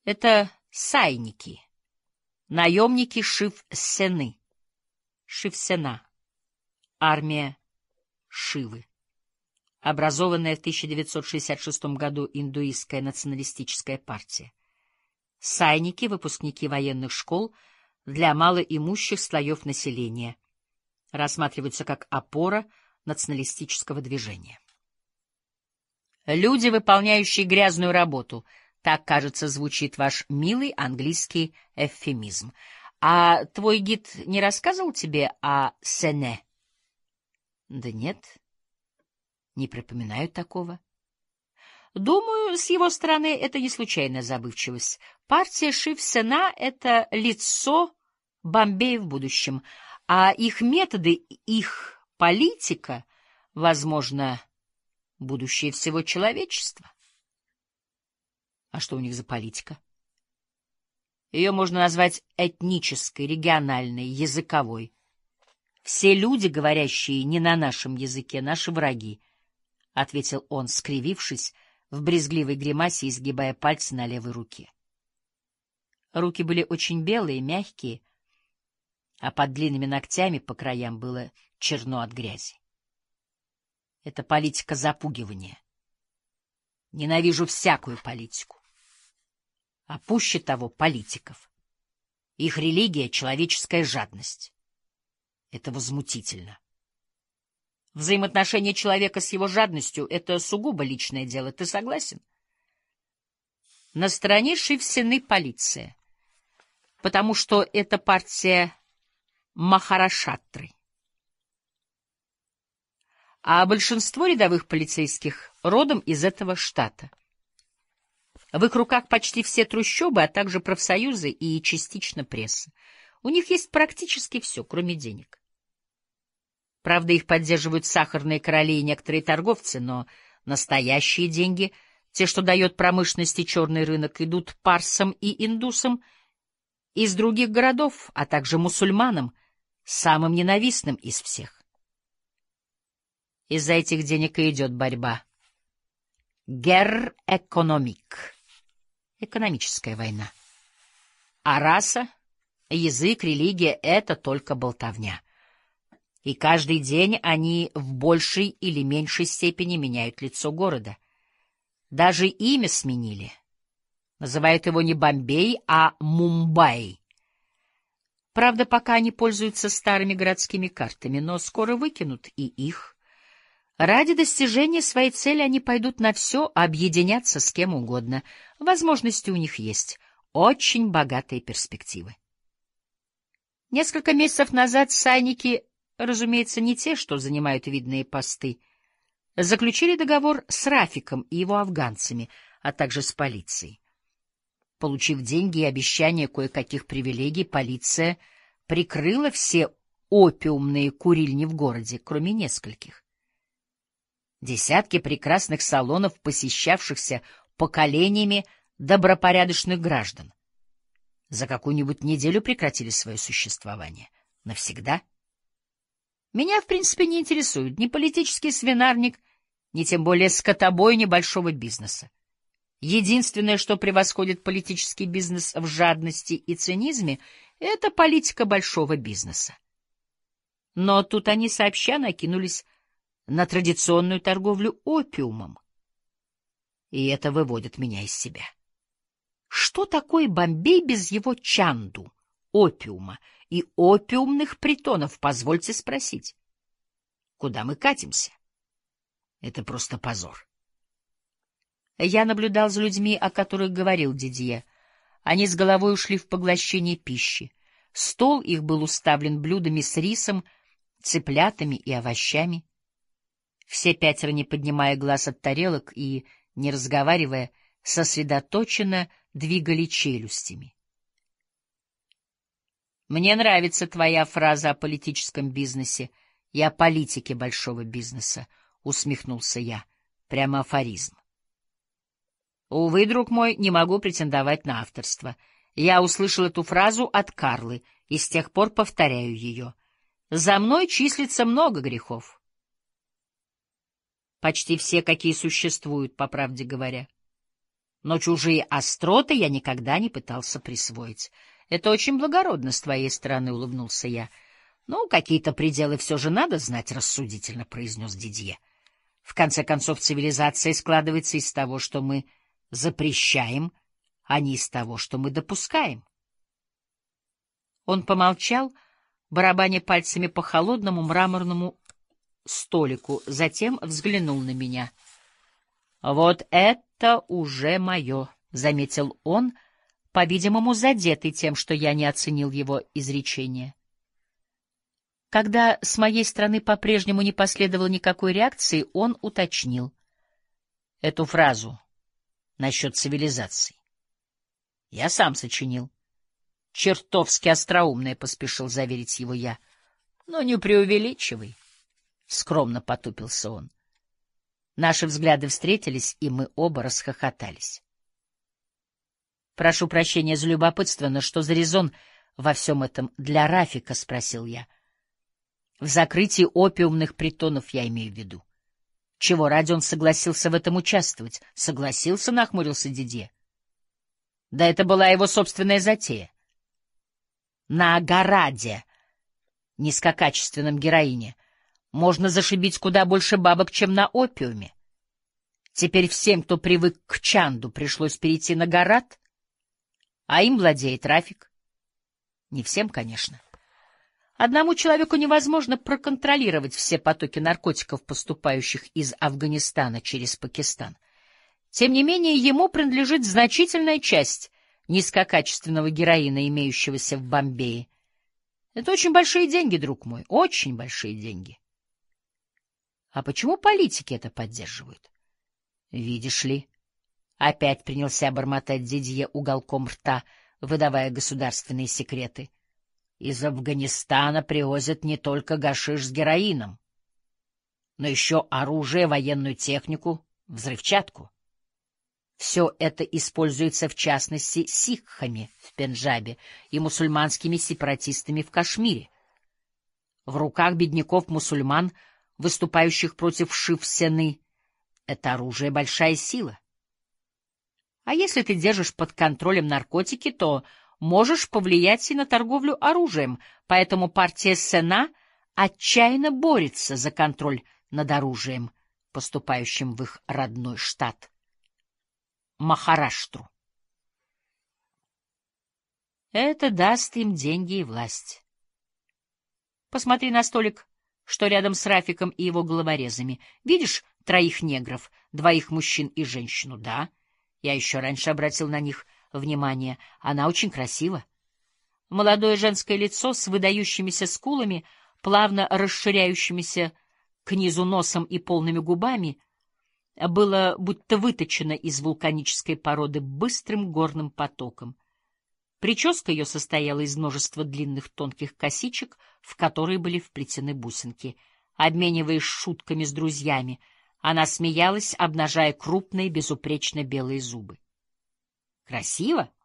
Это сайники, наемники Шив-Сены, Шив-Сена, армия Шивы, образованная в 1966 году индуистская националистическая партия. Сайники — выпускники военных школ для малоимущих слоев населения, рассматриваются как опора националистического движения. Люди, выполняющие грязную работу — так, кажется, звучит ваш милый английский эвфемизм. А твой гид не рассказывал тебе о Сене? Да нет, не припоминаю такого. Думаю, с его стороны это не случайная забывчивость. Партия Шив-Сена — это лицо Бомбея в будущем, а их методы, их политика, возможно, будущее всего человечества. А что у них за политика? Ее можно назвать этнической, региональной, языковой. Все люди, говорящие не на нашем языке, наши враги, — ответил он, скривившись в брезгливой гримасе и сгибая пальцы на левой руке. Руки были очень белые, мягкие, а под длинными ногтями по краям было черно от грязи. Это политика запугивания. Ненавижу всякую политику. А пуще того политиков. Их религия — человеческая жадность. Это возмутительно. Взаимоотношения человека с его жадностью — это сугубо личное дело. Ты согласен? На стороне Шив-Сены полиция, потому что это партия Махараштры. А большинство рядовых полицейских родом из этого штата. В их руках почти все трущобы, а также профсоюзы и частично пресса. У них есть практически все, кроме денег. Правда, их поддерживают сахарные короли и некоторые торговцы, но настоящие деньги, те, что дает промышленности черный рынок, идут парсам и индусам из других городов, а также мусульманам, самым ненавистным из всех. Из-за этих денег и идет борьба. Герр экономик. Экономическая война. А раса, язык, религия — это только болтовня. И каждый день они в большей или меньшей степени меняют лицо города. Даже имя сменили. Называют его не Бомбей, а Мумбаи. Правда, пока они пользуются старыми городскими картами, но скоро выкинут и их. Ради достижения своей цели они пойдут на все, объединятся с кем угодно. Возможности у них есть. Очень богатые перспективы. Несколько месяцев назад сайники, разумеется, не те, что занимают видные посты, заключили договор с Рафиком и его афганцами, а также с полицией. Получив деньги и обещание кое-каких привилегий, полиция прикрыла все опиумные курильни в городе, кроме нескольких. Десятки прекрасных салонов, посещавшихся поколениями добропорядочных граждан, за какую-нибудь неделю прекратили свое существование. Навсегда. Меня, в принципе, не интересует ни политический свинарник, ни тем более скотобойня большого бизнеса. Единственное, что превосходит политический бизнес в жадности и цинизме, это политика большого бизнеса. Но тут они сообща накинулись на традиционную торговлю опиумом. И это выводит меня из себя. Что такое Бомбей без его чанду, опиума и опиумных притонов, позвольте спросить? Куда мы катимся? Это просто позор. Я наблюдал за людьми, о которых говорил Дидье. Они с головой ушли в поглощение пищи. Стол их был уставлен блюдами с рисом, цыплятами и овощами. Все пятеро, не поднимая глаз от тарелок и не разговаривая, сосредоточенно двигали челюстями. «Мне нравится твоя фраза о политическом бизнесе и о политике большого бизнеса», — усмехнулся я. Прямо афоризм. «Увы, друг мой, не могу претендовать на авторство. Я услышал эту фразу от Карлы и с тех пор повторяю ее. За мной числится много грехов. Почти все, какие существуют, по правде говоря. но чужие остроты я никогда не пытался присвоить. — Это очень благородно с твоей стороны, — улыбнулся я. — Ну, какие-то пределы все же надо знать, — рассудительно произнес Дидье. — В конце концов, цивилизация складывается из того, что мы запрещаем, а не из того, что мы допускаем. Он помолчал, барабаня пальцами по холодному мраморному столику, затем взглянул на меня. — Вот это уже мое, — заметил он, по-видимому, задетый тем, что я не оценил его изречение. Когда с моей стороны по-прежнему не последовало никакой реакции, он уточнил эту фразу насчет цивилизации. Я сам сочинил. Чертовски остроумное, — поспешил заверить его я. — Но не преувеличивай, — скромно потупился он. Наши взгляды встретились, и мы оба расхохотались. — Прошу прощения за любопытство, но что за резон во всем этом для Рафика? — спросил я. — В закрытии опиумных притонов я имею в виду. Чего ради он согласился в этом участвовать? — Согласился, — нахмурился Дидье. — Да это была его собственная затея. На огороде, низкокачественном героине, можно зашибить куда больше бабок, чем на опиуме. Теперь всем, кто привык к чанду, пришлось перейти на горад, а им владеет Рафик. Не всем, конечно. Одному человеку невозможно проконтролировать все потоки наркотиков, поступающих из Афганистана через Пакистан. Тем не менее, ему принадлежит значительная часть низкокачественного героина, имеющегося в Бомбее. Это очень большие деньги, друг мой, очень большие деньги. А почему политики это поддерживают? Видишь ли, опять принялся бормотать Дидье уголком рта, выдавая государственные секреты. Из Афганистана привозят не только гашиш с героином, но еще оружие, военную технику, взрывчатку. Все это используется в частности сикхами в Пенджабе и мусульманскими сепаратистами в Кашмире. В руках бедняков-мусульман, выступающих против Шив-Сены, это оружие — большая сила. А если ты держишь под контролем наркотики, то можешь повлиять и на торговлю оружием, поэтому партия Сена отчаянно борется за контроль над оружием, поступающим в их родной штат Махараштру. Это даст им деньги и власть. Посмотри на столик, что рядом с Рафиком и его головорезами. Видишь 3 негров, 2 мужчин и женщину? Да, я еще раньше обратил на них внимание. Она очень красива. Молодое женское лицо с выдающимися скулами, плавно расширяющимися к низу носом и полными губами, было будто выточено из вулканической породы быстрым горным потоком. Прическа ее состояла из множества длинных тонких косичек, в которые были вплетены бусинки. Обмениваясь шутками с друзьями, она смеялась, обнажая крупные, безупречно белые зубы. — Красиво?